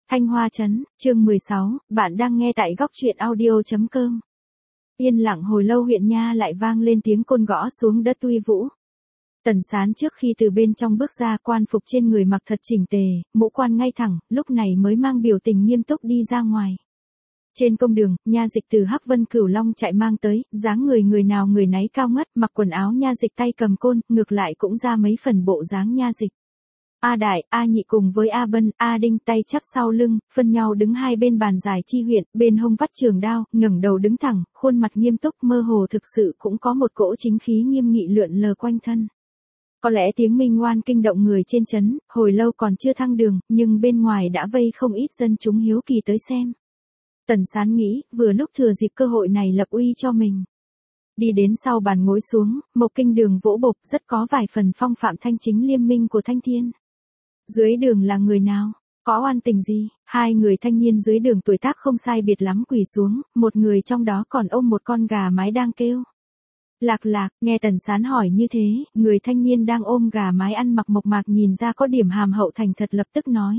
Thanh Hoa Trấn, chương 16, bạn đang nghe tại góc truyện audio.com. Yên lặng hồi lâu huyện nha lại vang lên tiếng côn gõ xuống đất uy vũ. Tần Sán trước khi từ bên trong bước ra, quan phục trên người mặc thật chỉnh tề, mũ quan ngay thẳng, lúc này mới mang biểu tình nghiêm túc đi ra ngoài. Trên công đường, nha dịch từ Hắc Vân Cửu Long chạy mang tới, dáng người nào người nấy cao ngất, mặc quần áo nha dịch tay cầm côn, ngược lại cũng ra mấy phần bộ dáng nha dịch. A Đại, A Nhị cùng với A Bân, A Đinh tay chắp sau lưng, phân nhau đứng hai bên bàn dài chi huyện, bên hông vắt trường đao, ngẩng đầu đứng thẳng, khuôn mặt nghiêm túc, mơ hồ thực sự cũng có một cỗ chính khí nghiêm nghị lượn lờ quanh thân. Có lẽ tiếng minh oan kinh động người trên trấn, hồi lâu còn chưa thăng đường, nhưng bên ngoài đã vây không ít dân chúng hiếu kỳ tới xem. Tần Sán nghĩ, vừa lúc thừa dịp cơ hội này lập uy cho mình. Đi đến sau bàn ngồi xuống, Mộc Kinh Đường vỗ bộc, rất có vài phần phong phạm thanh chính liêm minh của Thanh Thiên. Dưới đường là người nào? Có oan tình gì? Hai người thanh niên dưới đường tuổi tác không sai biệt lắm quỳ xuống, một người trong đó còn ôm một con gà mái đang kêu. Lạc lạc, nghe Tần Sán hỏi như thế, người thanh niên đang ôm gà mái ăn mặc mộc mạc nhìn ra có điểm hàm hậu thành thật lập tức nói.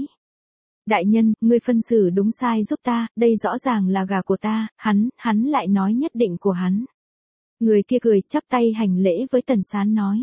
Đại nhân, ngươi phân xử đúng sai giúp ta, đây rõ ràng là gà của ta, hắn lại nói nhất định của hắn. Người kia cười, chắp tay hành lễ với Tần Sán nói.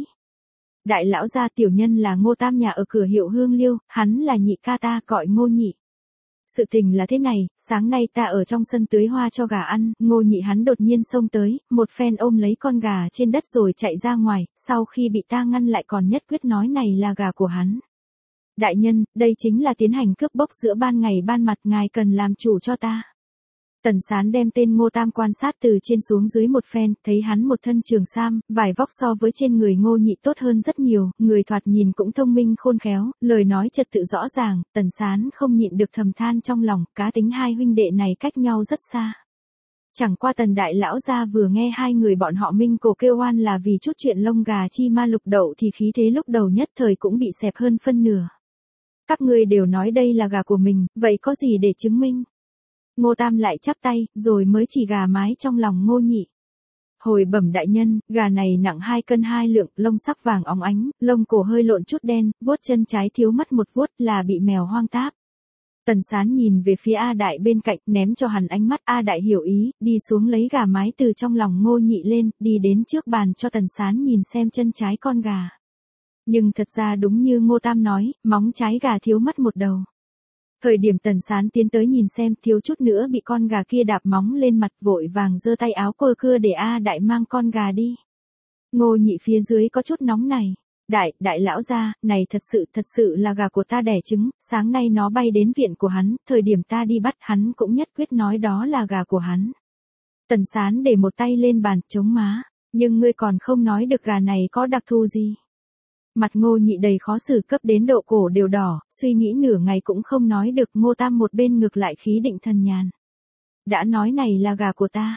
Đại lão gia tiểu nhân là Ngô Tam nhà ở cửa hiệu Hương Liêu, hắn là nhị ca ta gọi Ngô Nhị. Sự tình là thế này, sáng nay ta ở trong sân tưới hoa cho gà ăn, Ngô Nhị hắn đột nhiên xông tới, một phen ôm lấy con gà trên đất rồi chạy ra ngoài, sau khi bị ta ngăn lại còn nhất quyết nói này là gà của hắn. Đại nhân, đây chính là tiến hành cướp bóc giữa ban ngày ban mặt, ngài cần làm chủ cho ta. Tần Sán đem tên Ngô Tam quan sát từ trên xuống dưới một phen, thấy hắn một thân trường sam, vải vóc so với trên người Ngô Nhị tốt hơn rất nhiều, người thoạt nhìn cũng thông minh khôn khéo, lời nói trật tự rõ ràng, Tần Sán không nhịn được thầm than trong lòng, cá tính hai huynh đệ này cách nhau rất xa. Chẳng qua Tần đại lão gia vừa nghe hai người bọn họ minh cổ kêu oan là vì chút chuyện lông gà chi ma lục đậu thì khí thế lúc đầu nhất thời cũng bị xẹp hơn phân nửa. Các ngươi đều nói đây là gà của mình, vậy có gì để chứng minh? Ngô Tam lại chắp tay, rồi mới chỉ gà mái trong lòng Ngô Nhị. Hồi bẩm đại nhân, gà này nặng 2 cân 2 lượng, lông sắc vàng óng ánh, lông cổ hơi lộn chút đen, vuốt chân trái thiếu mất một vuốt là bị mèo hoang táp. Tần Sán nhìn về phía A Đại bên cạnh, ném cho hắn ánh mắt. A Đại hiểu ý, đi xuống lấy gà mái từ trong lòng Ngô Nhị lên, đi đến trước bàn cho Tần Sán nhìn xem chân trái con gà. Nhưng thật ra đúng như Ngô Tam nói, móng trái gà thiếu mất một đầu. Thời điểm Tần Sán tiến tới nhìn xem, thiếu chút nữa bị con gà kia đạp móng lên mặt, vội vàng giơ tay áo cưa cưa để A Đại mang con gà đi. Ngô Nhị phía dưới có chút nóng này. Đại lão gia, này thật sự là gà của ta đẻ trứng, sáng nay nó bay đến viện của hắn, thời điểm ta đi bắt hắn cũng nhất quyết nói đó là gà của hắn. Tần Sán để một tay lên bàn, chống má, nhưng ngươi còn không nói được gà này có đặc thù gì. Mặt Ngô Nhị đầy khó xử, cấp đến độ cổ đều đỏ, suy nghĩ nửa ngày cũng không nói được. Ngô Tam một bên ngược lại khí định thần nhàn. Đã nói này là gà của ta.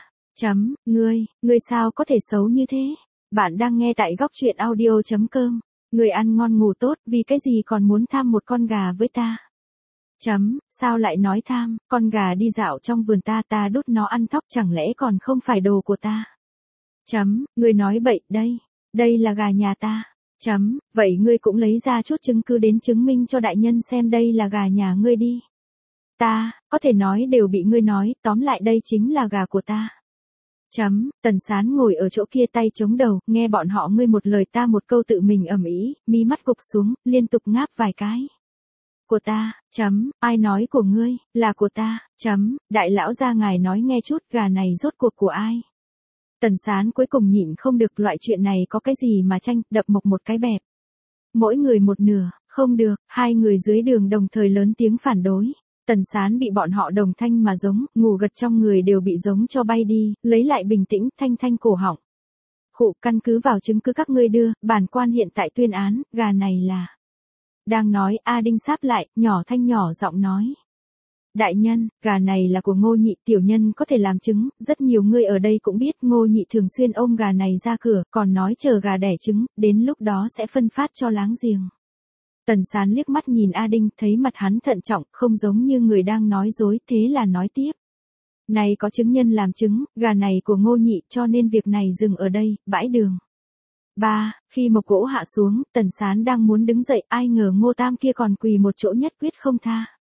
Ngươi sao có thể xấu như thế? Bạn đang nghe tại góc truyện audio.com. Người ăn ngon ngủ tốt, vì cái gì còn muốn tham một con gà với ta? Sao lại nói tham, con gà đi dạo trong vườn ta đút nó ăn thóc, chẳng lẽ còn không phải đồ của ta? Ngươi nói bậy, đây là gà nhà ta. Vậy ngươi cũng lấy ra chút chứng cứ đến chứng minh cho đại nhân xem đây là gà nhà ngươi đi. Ta, có thể nói đều bị ngươi nói, tóm lại đây chính là gà của ta. Tần Sán ngồi ở chỗ kia tay chống đầu, nghe bọn họ ngươi một lời ta một câu tự mình ầm ĩ, mí mắt gục xuống, liên tục ngáp vài cái. Của ta, ai nói của ngươi, là của ta, đại lão gia ngài nói nghe chút, gà này rốt cuộc của ai? Tần Sán cuối cùng nhịn không được, loại chuyện này có cái gì mà tranh, đập mộc một cái bẹp. Mỗi người một nửa, không được, hai người dưới đường đồng thời lớn tiếng phản đối. Tần Sán bị bọn họ đồng thanh mà giống, ngủ gật trong người đều bị giống cho bay đi, lấy lại bình tĩnh, thanh cổ họng. Khụ, căn cứ vào chứng cứ các ngươi đưa, bản quan hiện tại tuyên án, gà này là. Đang nói, A Đinh sáp lại, nhỏ giọng nói. Đại nhân, gà này là của Ngô Nhị, tiểu nhân có thể làm chứng, rất nhiều người ở đây cũng biết Ngô Nhị thường xuyên ôm gà này ra cửa, còn nói chờ gà đẻ trứng, đến lúc đó sẽ phân phát cho láng giềng. Tần Sán liếc mắt nhìn A Đinh, thấy mặt hắn thận trọng, không giống như người đang nói dối, thế là nói tiếp. Này có chứng nhân làm chứng, gà này của Ngô Nhị, cho nên việc này dừng ở đây, bãi đường. Khi mộc gỗ hạ xuống, Tần Sán đang muốn đứng dậy, ai ngờ Ngô Tam kia còn quỳ một chỗ nhất quyết không tha.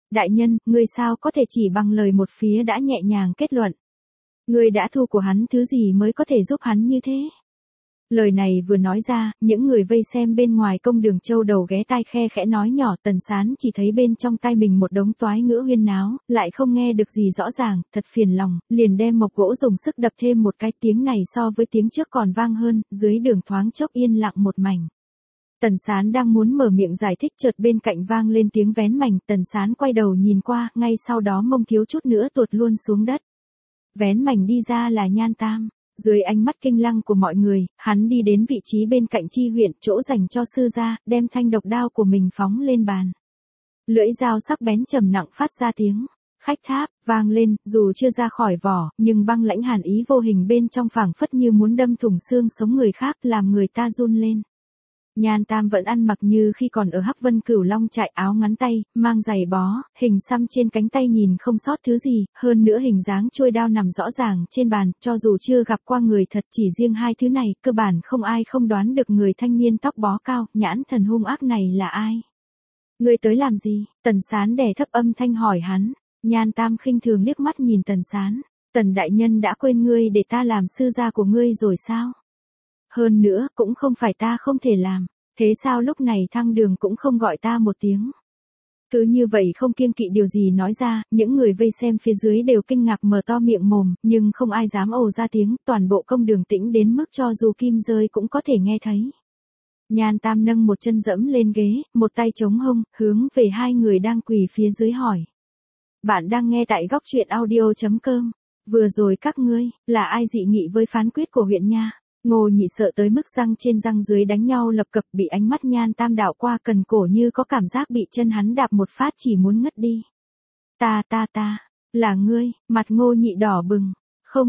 Đại nhân, ngươi sao có thể chỉ bằng lời một phía đã nhẹ nhàng kết luận. Ngươi đã thu của hắn thứ gì mới có thể giúp hắn như thế? Lời này vừa nói ra, những người vây xem bên ngoài công đường châu đầu ghé tai khe khẽ nói nhỏ. Tần Sán chỉ thấy bên trong tay mình một đống toái ngữ huyên náo, lại không nghe được gì rõ ràng, thật phiền lòng, liền đem mộc gỗ dùng sức đập thêm một cái, tiếng này so với tiếng trước còn vang hơn, dưới đường thoáng chốc yên lặng một mảnh. Tần Sán đang muốn mở miệng giải thích chợt bên cạnh vang lên tiếng vén mành, Tần Sán quay đầu nhìn qua, ngay sau đó mông thiếu chút nữa tuột luôn xuống đất. Vén mành đi ra là Nhan Tam. Dưới ánh mắt kinh lăng của mọi người, hắn đi đến vị trí bên cạnh Chi Huyện, chỗ dành cho sư gia, đem thanh độc đao của mình phóng lên bàn. Lưỡi dao sắc bén trầm nặng phát ra tiếng khách tháp vang lên, dù chưa ra khỏi vỏ, nhưng băng lãnh hàn ý vô hình bên trong phảng phất như muốn đâm thủng xương sống người khác, làm người ta run lên. Nhan Tam vẫn ăn mặc như khi còn ở Hắc Vân Cửu Long trại, áo ngắn tay, mang giày bó, hình xăm trên cánh tay nhìn không sót thứ gì, hơn nữa hình dáng chuôi đao nằm rõ ràng trên bàn, cho dù chưa gặp qua người thật, chỉ riêng hai thứ này, cơ bản không ai không đoán được người thanh niên tóc bó cao, nhãn thần hung ác này là ai. Ngươi tới làm gì? Tần Sán đè thấp âm thanh hỏi hắn. Nhan Tam khinh thường liếc mắt nhìn Tần Sán. Tần đại nhân đã quên ngươi để ta làm sư gia của ngươi rồi sao? Hơn nữa, cũng không phải ta không thể làm. Thế sao lúc này Thăng Đường cũng không gọi ta một tiếng? Cứ như vậy không kiêng kỵ điều gì nói ra, những người vây xem phía dưới đều kinh ngạc mở to miệng mồm, nhưng không ai dám ồ ra tiếng, toàn bộ công đường tĩnh đến mức cho dù kim rơi cũng có thể nghe thấy. Nhan Tam nâng một chân dẫm lên ghế, một tay chống hông, hướng về hai người đang quỳ phía dưới hỏi. Bạn đang nghe tại góc truyện audio.com. Vừa rồi các ngươi, là ai dị nghị với phán quyết của huyện nha? Ngô Nhị sợ tới mức răng trên răng dưới đánh nhau lập cập, bị ánh mắt Nhan Tam đảo qua cần cổ như có cảm giác bị chân hắn đạp một phát chỉ muốn ngất đi. Ta, là ngươi, mặt Ngô Nhị đỏ bừng. Không,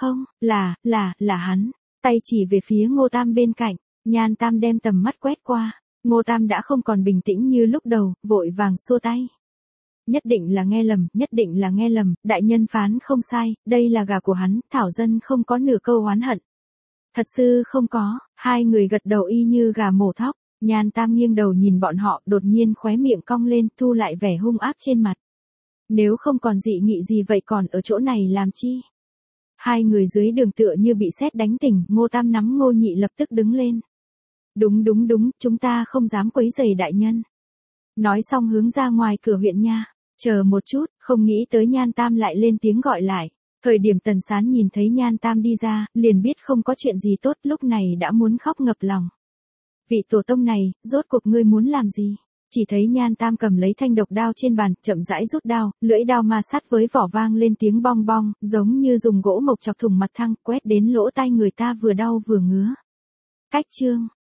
là hắn. Tay chỉ về phía Ngô Tam bên cạnh, Nhan Tam đem tầm mắt quét qua. Ngô Tam đã không còn bình tĩnh như lúc đầu, vội vàng xua tay. Nhất định là nghe lầm, đại nhân phán không sai, đây là gà của hắn, thảo dân không có nửa câu oán hận. Thật sự không có, hai người gật đầu y như gà mổ thóc. Nhan Tam nghiêng đầu nhìn bọn họ, đột nhiên khóe miệng cong lên, thu lại vẻ hung ác trên mặt. Nếu không còn dị nghị gì vậy còn ở chỗ này làm chi? Hai người dưới đường tựa như bị sét đánh tỉnh, Ngô Tam nắm Ngô Nhị lập tức đứng lên. Đúng, chúng ta không dám quấy rầy đại nhân. Nói xong hướng ra ngoài cửa huyện nha. Chờ một chút, không nghĩ tới Nhan Tam lại lên tiếng gọi lại. Thời điểm Tần Sán nhìn thấy Nhan Tam đi ra, liền biết không có chuyện gì tốt, lúc này đã muốn khóc ngập lòng. Vị tổ tông này, rốt cuộc ngươi muốn làm gì? Chỉ thấy Nhan Tam cầm lấy thanh độc đao trên bàn, chậm rãi rút đao, lưỡi đao ma sát với vỏ vang lên tiếng bong bong, giống như dùng gỗ mộc chọc thủng mặt thăng, quét đến lỗ tai người ta vừa đau vừa ngứa. Cách chương